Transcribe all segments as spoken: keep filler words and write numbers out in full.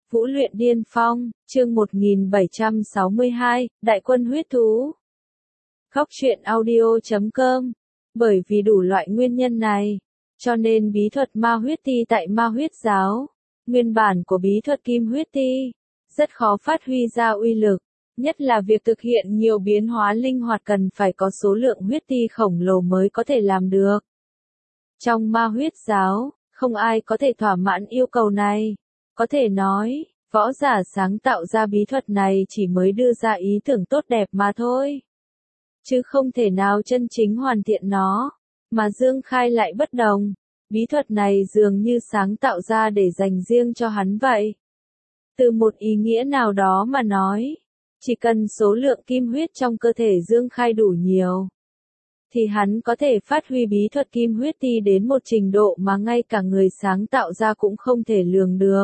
Vũ luyện điên phong, chương một nghìn bảy trăm sáu mươi hai, Đại quân huyết thú. Góc truyện audio chấm com. Bởi vì đủ loại nguyên nhân này, cho nên bí thuật ma huyết ti tại ma huyết giáo, nguyên bản của bí thuật kim huyết ti, rất khó phát huy ra uy lực, nhất là việc thực hiện nhiều biến hóa linh hoạt cần phải có số lượng huyết ti khổng lồ mới có thể làm được. Trong ma huyết giáo, không ai có thể thỏa mãn yêu cầu này. Có thể nói, võ giả sáng tạo ra bí thuật này chỉ mới đưa ra ý tưởng tốt đẹp mà thôi. Chứ không thể nào chân chính hoàn thiện nó. Mà Dương Khai lại bất đồng. Bí thuật này dường như sáng tạo ra để dành riêng cho hắn vậy. Từ một ý nghĩa nào đó mà nói, chỉ cần số lượng kim huyết trong cơ thể Dương Khai đủ nhiều, thì hắn có thể phát huy bí thuật kim huyết ti đến một trình độ mà ngay cả người sáng tạo ra cũng không thể lường được.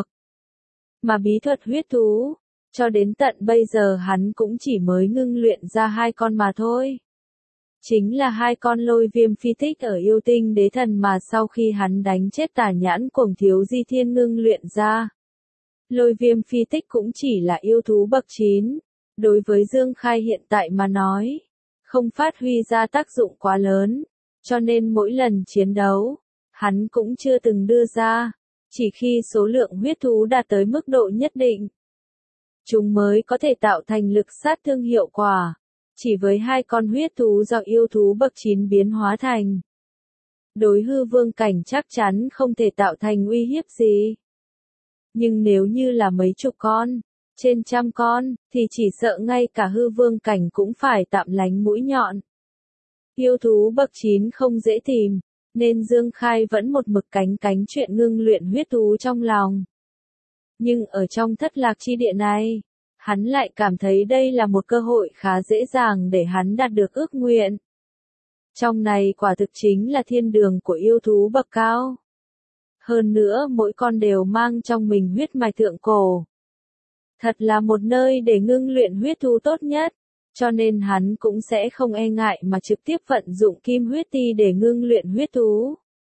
Mà bí thuật huyết thú, cho đến tận bây giờ hắn cũng chỉ mới ngưng luyện ra hai con mà thôi. Chính là hai con lôi viêm phi tích ở yêu tinh đế thần mà sau khi hắn đánh chết tà nhãn cuồng thiếu di thiên ngưng luyện ra. Lôi viêm phi tích cũng chỉ là yêu thú bậc chín, đối với Dương Khai hiện tại mà nói, không phát huy ra tác dụng quá lớn, cho nên mỗi lần chiến đấu, hắn cũng chưa từng đưa ra. Chỉ khi số lượng huyết thú đạt tới mức độ nhất định, chúng mới có thể tạo thành lực sát thương hiệu quả. Chỉ với hai con huyết thú do yêu thú bậc chín biến hóa thành, đối hư vương cảnh chắc chắn không thể tạo thành uy hiếp gì. Nhưng nếu như là mấy chục con, trên trăm con, thì chỉ sợ ngay cả hư vương cảnh cũng phải tạm lánh mũi nhọn. Yêu thú bậc chín không dễ tìm, nên Dương Khai vẫn một mực cánh cánh chuyện ngưng luyện huyết thú trong lòng. Nhưng ở trong thất lạc chi địa này, hắn lại cảm thấy đây là một cơ hội khá dễ dàng để hắn đạt được ước nguyện. Trong này quả thực chính là thiên đường của yêu thú bậc cao. Hơn nữa mỗi con đều mang trong mình huyết mạch thượng cổ. Thật là một nơi để ngưng luyện huyết thú tốt nhất. Cho nên hắn cũng sẽ không e ngại mà trực tiếp vận dụng kim huyết ti để ngưng luyện huyết thú.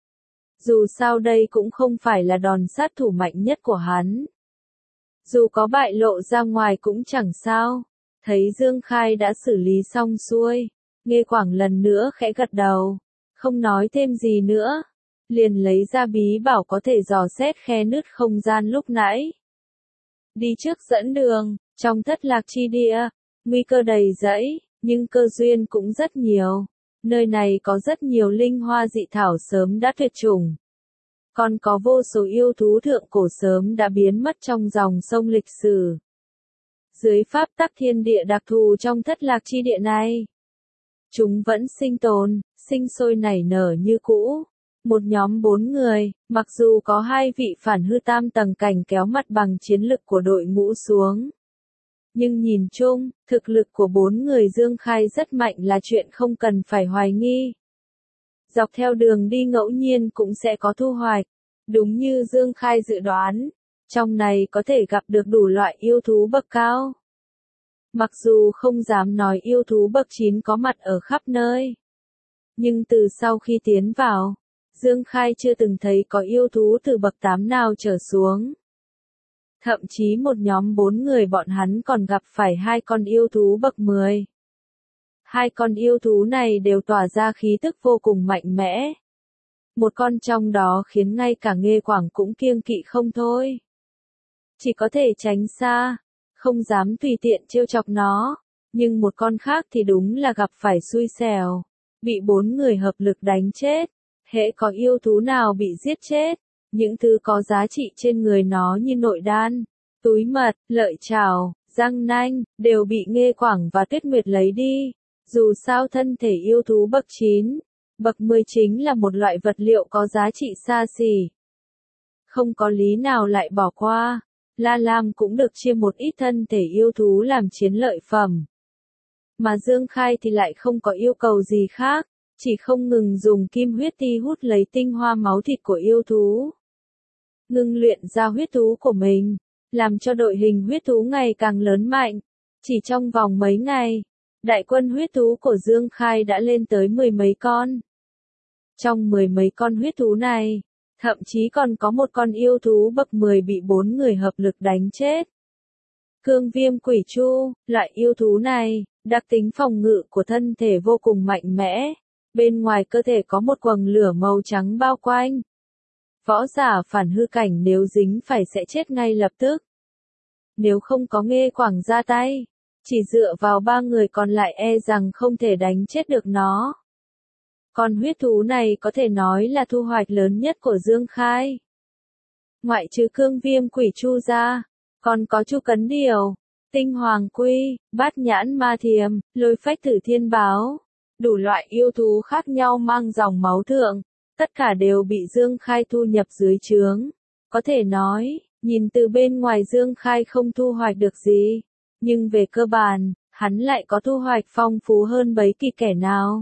Dù sao đây cũng không phải là đòn sát thủ mạnh nhất của hắn. Dù có bại lộ ra ngoài cũng chẳng sao. Thấy Dương Khai đã xử lý xong xuôi, Nghê Quảng lần nữa khẽ gật đầu, không nói thêm gì nữa, liền lấy ra bí bảo có thể dò xét khe nứt không gian lúc nãy. Đi trước dẫn đường, trong thất lạc chi địa. Nguy cơ đầy rẫy, nhưng cơ duyên cũng rất nhiều. Nơi này có rất nhiều linh hoa dị thảo sớm đã tuyệt chủng. Còn có vô số yêu thú thượng cổ sớm đã biến mất trong dòng sông lịch sử. Dưới pháp tắc thiên địa đặc thù trong thất lạc chi địa này, chúng vẫn sinh tồn, sinh sôi nảy nở như cũ. Một nhóm bốn người, mặc dù có hai vị phản hư tam tầng cảnh kéo mặt bằng chiến lực của đội ngũ xuống. Nhưng nhìn chung, thực lực của bốn người Dương Khai rất mạnh là chuyện không cần phải hoài nghi. Dọc theo đường đi ngẫu nhiên cũng sẽ có thu hoạch. Đúng như Dương Khai dự đoán, trong này có thể gặp được đủ loại yêu thú bậc cao. Mặc dù không dám nói yêu thú bậc chín có mặt ở khắp nơi. Nhưng từ sau khi tiến vào, Dương Khai chưa từng thấy có yêu thú từ bậc tám nào trở xuống. Thậm chí một nhóm bốn người bọn hắn còn gặp phải hai con yêu thú bậc mười. Hai con yêu thú này đều tỏa ra khí tức vô cùng mạnh mẽ. Một con trong đó khiến ngay cả Nghê Quảng cũng kiêng kỵ không thôi. Chỉ có thể tránh xa, không dám tùy tiện trêu chọc nó. Nhưng một con khác thì đúng là gặp phải xui xẻo, bị bốn người hợp lực đánh chết. Hễ có yêu thú nào bị giết chết, những thứ có giá trị trên người nó như nội đan, túi mật, lợi chảo, răng nanh, đều bị Nghê Quảng và Tuyết Nguyệt lấy đi. Dù sao thân thể yêu thú bậc chín, bậc mười chính là một loại vật liệu có giá trị xa xỉ. Không có lý nào lại bỏ qua. La Lam cũng được chia một ít thân thể yêu thú làm chiến lợi phẩm. Mà Dương Khai thì lại không có yêu cầu gì khác, chỉ không ngừng dùng kim huyết ti hút lấy tinh hoa máu thịt của yêu thú. Ngưng luyện ra huyết thú của mình, làm cho đội hình huyết thú ngày càng lớn mạnh. Chỉ trong vòng mấy ngày, đại quân huyết thú của Dương Khai đã lên tới mười mấy con. Trong mười mấy con huyết thú này, Thậm chí còn có một con yêu thú bậc mười bị bốn người hợp lực đánh chết. Cương viêm quỷ chu, loại yêu thú này, đặc tính phòng ngự của thân thể vô cùng mạnh mẽ, bên ngoài cơ thể có một quầng lửa màu trắng bao quanh. Võ giả phản hư cảnh nếu dính phải sẽ chết ngay lập tức. Nếu không có Nghê Quảng ra tay, chỉ dựa vào ba người còn lại e rằng không thể đánh chết được nó. Con huyết thú này có thể nói là thu hoạch lớn nhất của Dương Khai. Ngoại trừ cương viêm quỷ chu ra, còn có chu cấn điều, tinh hoàng quy, bát nhãn ma thiềm, lôi phách tử thiên báo. Đủ loại yêu thú khác nhau mang dòng máu thượng, tất cả đều bị Dương Khai thu nhập dưới trướng. Có thể nói, nhìn từ bên ngoài Dương Khai không thu hoạch được gì, nhưng về cơ bản, hắn lại có thu hoạch phong phú hơn bấy kỳ kẻ nào.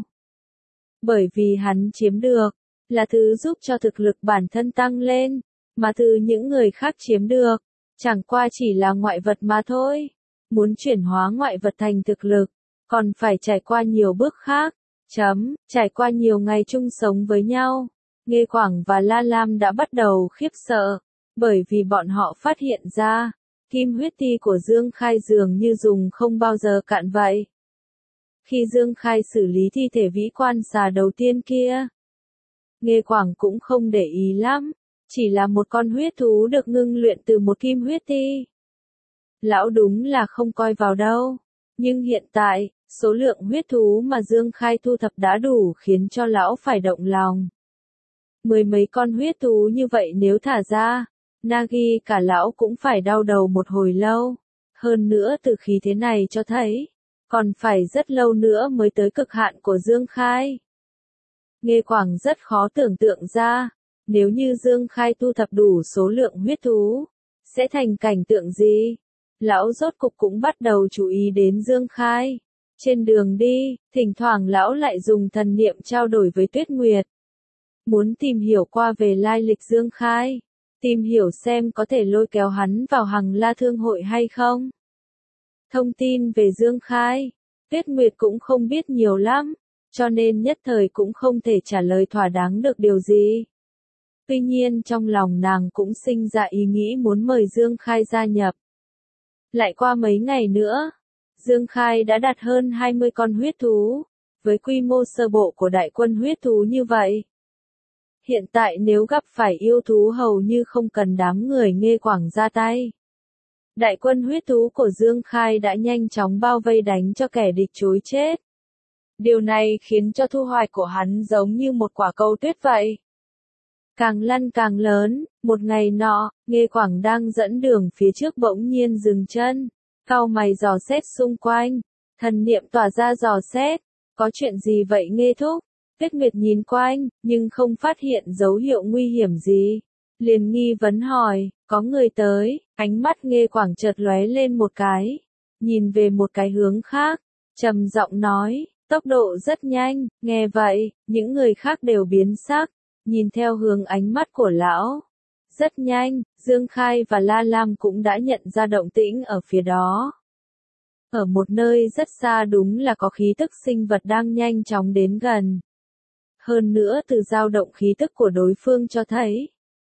Bởi vì hắn chiếm được, là thứ giúp cho thực lực bản thân tăng lên, mà từ những người khác chiếm được, chẳng qua chỉ là ngoại vật mà thôi. Muốn chuyển hóa ngoại vật thành thực lực, còn phải trải qua nhiều bước khác. Chấm, trải qua nhiều ngày chung sống với nhau, Nghê Quảng và La Lam đã bắt đầu khiếp sợ, bởi vì bọn họ phát hiện ra, kim huyết ti của Dương Khai dường như dùng không bao giờ cạn vậy. Khi Dương Khai xử lý thi thể vĩ quan xà đầu tiên kia, Nghê Quảng cũng không để ý lắm, chỉ là một con huyết thú được ngưng luyện từ một kim huyết ti. Lão đúng là không coi vào đâu, nhưng hiện tại, số lượng huyết thú mà Dương Khai thu thập đã đủ khiến cho lão phải động lòng. Mười mấy con huyết thú như vậy nếu thả ra, Nagi cả lão cũng phải đau đầu một hồi lâu. Hơn nữa từ khí thế này cho thấy, còn phải rất lâu nữa mới tới cực hạn của Dương Khai. Nghê Quảng rất khó tưởng tượng ra, nếu như Dương Khai thu thập đủ số lượng huyết thú, sẽ thành cảnh tượng gì? Lão rốt cục cũng bắt đầu chú ý đến Dương Khai. Trên đường đi, thỉnh thoảng lão lại dùng thần niệm trao đổi với Tuyết Nguyệt. Muốn tìm hiểu qua về lai lịch Dương Khai, tìm hiểu xem có thể lôi kéo hắn vào Hằng La Thương hội hay không. Thông tin về Dương Khai, Tuyết Nguyệt cũng không biết nhiều lắm, cho nên nhất thời cũng không thể trả lời thỏa đáng được điều gì. Tuy nhiên trong lòng nàng cũng sinh ra ý nghĩ muốn mời Dương Khai gia nhập. Lại qua mấy ngày nữa, Dương Khai đã đặt hơn hai mươi con huyết thú, với quy mô sơ bộ của đại quân huyết thú như vậy. Hiện tại nếu gặp phải yêu thú hầu như không cần đám người Nghê Quảng ra tay. Đại quân huyết thú của Dương Khai đã nhanh chóng bao vây đánh cho kẻ địch trối chết. Điều này khiến cho thu hoạch của hắn giống như một quả cầu tuyết vậy. Càng lăn càng lớn, một ngày nọ, Nghê Quảng đang dẫn đường phía trước bỗng nhiên dừng chân, cau mày dò xét xung quanh, thần niệm tỏa ra dò xét, có chuyện gì vậy Nghê thúc? Tuyết Nguyệt nhìn quanh, nhưng không phát hiện dấu hiệu nguy hiểm gì, liền nghi vấn hỏi, có người tới, ánh mắt Nghê Quảng chợt lóe lên một cái, nhìn về một cái hướng khác, trầm giọng nói, tốc độ rất nhanh, nghe vậy, những người khác đều biến sắc. Nhìn theo hướng ánh mắt của lão. Rất nhanh, Dương Khai và La Lam cũng đã nhận ra động tĩnh ở phía đó. Ở một nơi rất xa đúng là có khí tức sinh vật đang nhanh chóng đến gần. Hơn nữa từ dao động khí tức của đối phương cho thấy.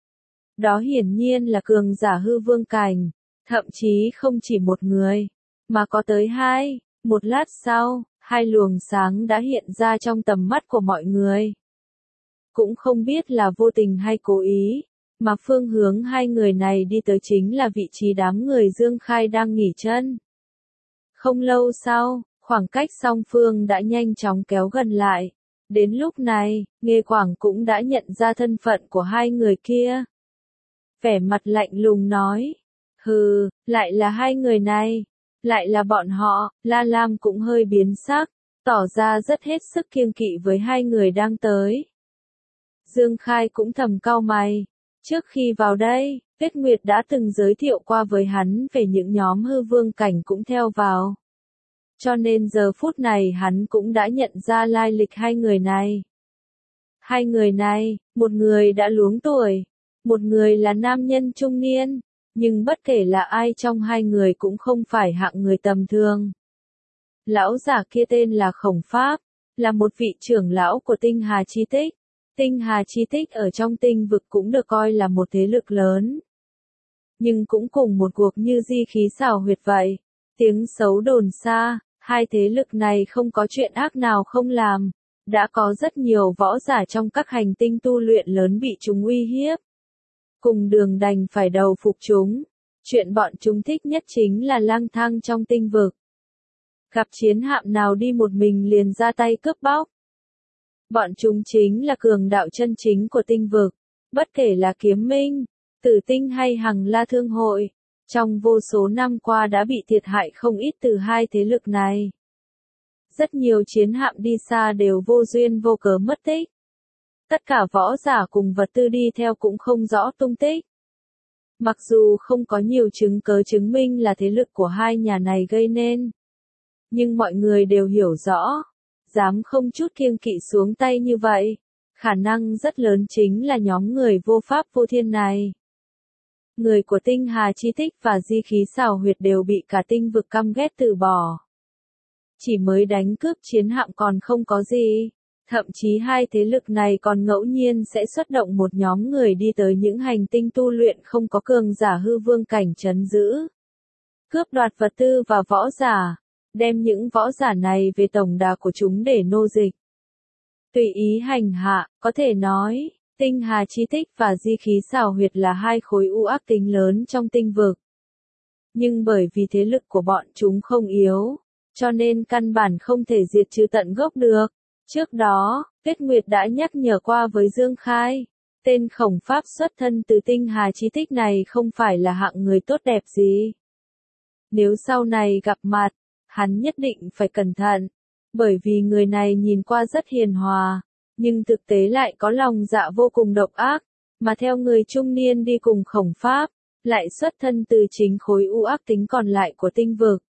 Đó hiển nhiên là cường giả hư vương cảnh, thậm chí không chỉ một người, mà có tới hai. Một lát sau, hai luồng sáng đã hiện ra trong tầm mắt của mọi người. Cũng không biết là vô tình hay cố ý, mà phương hướng hai người này đi tới chính là vị trí đám người Dương Khai đang nghỉ chân. Không lâu sau, khoảng cách song phương đã nhanh chóng kéo gần lại. Đến lúc này, Nghê Quảng cũng đã nhận ra thân phận của hai người kia. Vẻ mặt lạnh lùng nói, hừ, lại là hai người này, lại là bọn họ. La Lam cũng hơi biến sắc, tỏ ra rất hết sức kiêng kỵ với hai người đang tới. Dương Khai cũng thầm cau mày. Trước khi vào đây, Tuyết Nguyệt đã từng giới thiệu qua với hắn về những nhóm hư vương cảnh cũng theo vào. Cho nên giờ phút này hắn cũng đã nhận ra lai lịch hai người này. Hai người này, một người đã luống tuổi, một người là nam nhân trung niên, nhưng bất kể là ai trong hai người cũng không phải hạng người tầm thường. Lão giả kia tên là Khổng Pháp, là một vị trưởng lão của Tinh Hà Chi Tích. Tinh Hà Chi Tích ở trong tinh vực cũng được coi là một thế lực lớn. Nhưng cũng cùng một cuộc như Di Khí Xảo Huyệt vậy. Tiếng xấu đồn xa, hai thế lực này không có chuyện ác nào không làm. Đã có rất nhiều võ giả trong các hành tinh tu luyện lớn bị chúng uy hiếp. Cùng đường đành phải đầu phục chúng. Chuyện bọn chúng thích nhất chính là lang thang trong tinh vực. Gặp chiến hạm nào đi một mình liền ra tay cướp bóc. Bọn chúng chính là cường đạo chân chính của tinh vực. Bất kể là Kiếm Minh, Tử Tinh hay Hằng La Thương Hội. Trong vô số năm qua đã bị thiệt hại không ít từ hai thế lực này. Rất nhiều chiến hạm đi xa đều vô duyên vô cớ mất tích. Tất cả võ giả cùng vật tư đi theo cũng không rõ tung tích. Mặc dù không có nhiều chứng cớ chứng minh là thế lực của hai nhà này gây nên. Nhưng mọi người đều hiểu rõ. Dám không chút kiêng kỵ xuống tay như vậy. Khả năng rất lớn chính là nhóm người vô pháp vô thiên này. Người của Tinh Hà Chi Tích và Di Khí Xảo Huyệt đều bị cả tinh vực căm ghét từ bỏ. Chỉ mới đánh cướp chiến hạm còn không có gì. Thậm chí hai thế lực này còn ngẫu nhiên sẽ xuất động một nhóm người đi tới những hành tinh tu luyện không có cường giả hư vương cảnh trấn giữ. Cướp đoạt vật tư và võ giả. Đem những võ giả này về tổng đà của chúng để nô dịch. Tùy ý hành hạ, có thể nói, Tinh Hà Chi Tích và Di Khí Xảo Huyệt là hai khối u ác tính lớn trong tinh vực. Nhưng bởi vì thế lực của bọn chúng không yếu, cho nên căn bản không thể diệt trừ tận gốc được. Trước đó, Tuyết Nguyệt đã nhắc nhở qua với Dương Khai, tên khổng pháp xuất thân từ Tinh Hà Chi Tích này không phải là hạng người tốt đẹp gì. Nếu sau này gặp mặt, hắn nhất định phải cẩn thận, bởi vì người này nhìn qua rất hiền hòa, nhưng thực tế lại có lòng dạ vô cùng độc ác, mà theo người trung niên đi cùng khổng pháp, lại xuất thân từ chính khối u ác tính còn lại của tinh vực.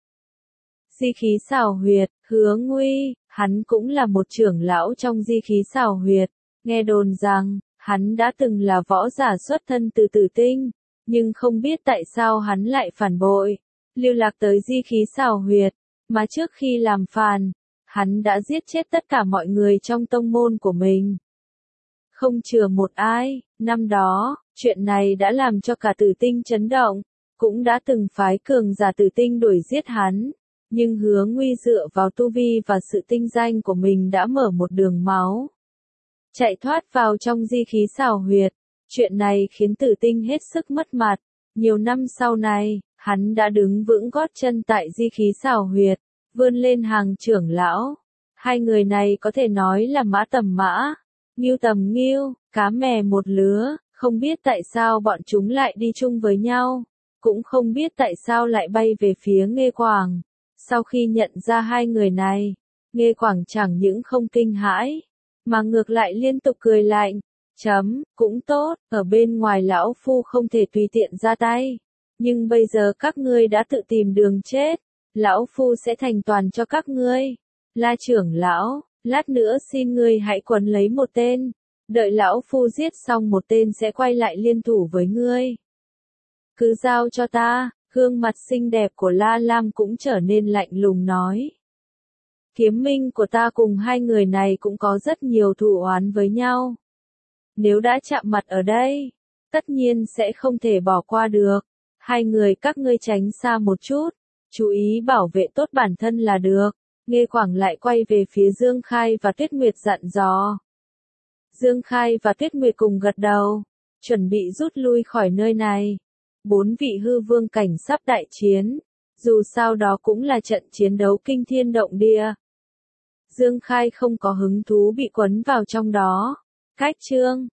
Di Khí Xảo Huyệt, Hứa Nguy, hắn cũng là một trưởng lão trong Di Khí Xảo Huyệt, nghe đồn rằng, hắn đã từng là võ giả xuất thân từ Tử Tinh, nhưng không biết tại sao hắn lại phản bội, lưu lạc tới Di Khí Xảo Huyệt. Mà trước khi làm phản, hắn đã giết chết tất cả mọi người trong tông môn của mình. Không chừa một ai, năm đó, chuyện này đã làm cho cả Tử Tinh chấn động, cũng đã từng phái cường giả Tử Tinh đuổi giết hắn. Nhưng Hứa Nguy dựa vào tu vi và sự tinh danh của mình đã mở một đường máu. Chạy thoát vào trong Di Khí Xảo Huyệt, chuyện này khiến Tử Tinh hết sức mất mặt. Nhiều năm sau này, hắn đã đứng vững gót chân tại Di Khí Xảo Huyệt, vươn lên hàng trưởng lão. Hai người này có thể nói là mã tầm mã, ngưu tầm ngưu, cá mè một lứa, không biết tại sao bọn chúng lại đi chung với nhau, cũng không biết tại sao lại bay về phía Nghê Quảng. Sau khi nhận ra hai người này, Nghê Quảng chẳng những không kinh hãi, mà ngược lại liên tục cười lạnh. Chấm, cũng tốt, ở bên ngoài lão phu không thể tùy tiện ra tay. Nhưng bây giờ các ngươi đã tự tìm đường chết, lão phu sẽ thành toàn cho các ngươi. La trưởng lão, lát nữa xin ngươi hãy quấn lấy một tên, đợi lão phu giết xong một tên sẽ quay lại liên thủ với ngươi. Cứ giao cho ta, gương mặt xinh đẹp của La Lam cũng trở nên lạnh lùng nói. Kiếm Minh của ta cùng hai người này cũng có rất nhiều thù oán với nhau. Nếu đã chạm mặt ở đây, tất nhiên sẽ không thể bỏ qua được. Hai người các ngươi tránh xa một chút, chú ý bảo vệ tốt bản thân là được. Nghê Quảng lại quay về phía Dương Khai và Tuyết Nguyệt dặn dò. Dương Khai và Tuyết Nguyệt cùng gật đầu, chuẩn bị rút lui khỏi nơi này. Bốn vị hư vương cảnh sắp đại chiến, dù sao đó cũng là trận chiến đấu kinh thiên động địa. Dương Khai không có hứng thú bị quấn vào trong đó. Cách chương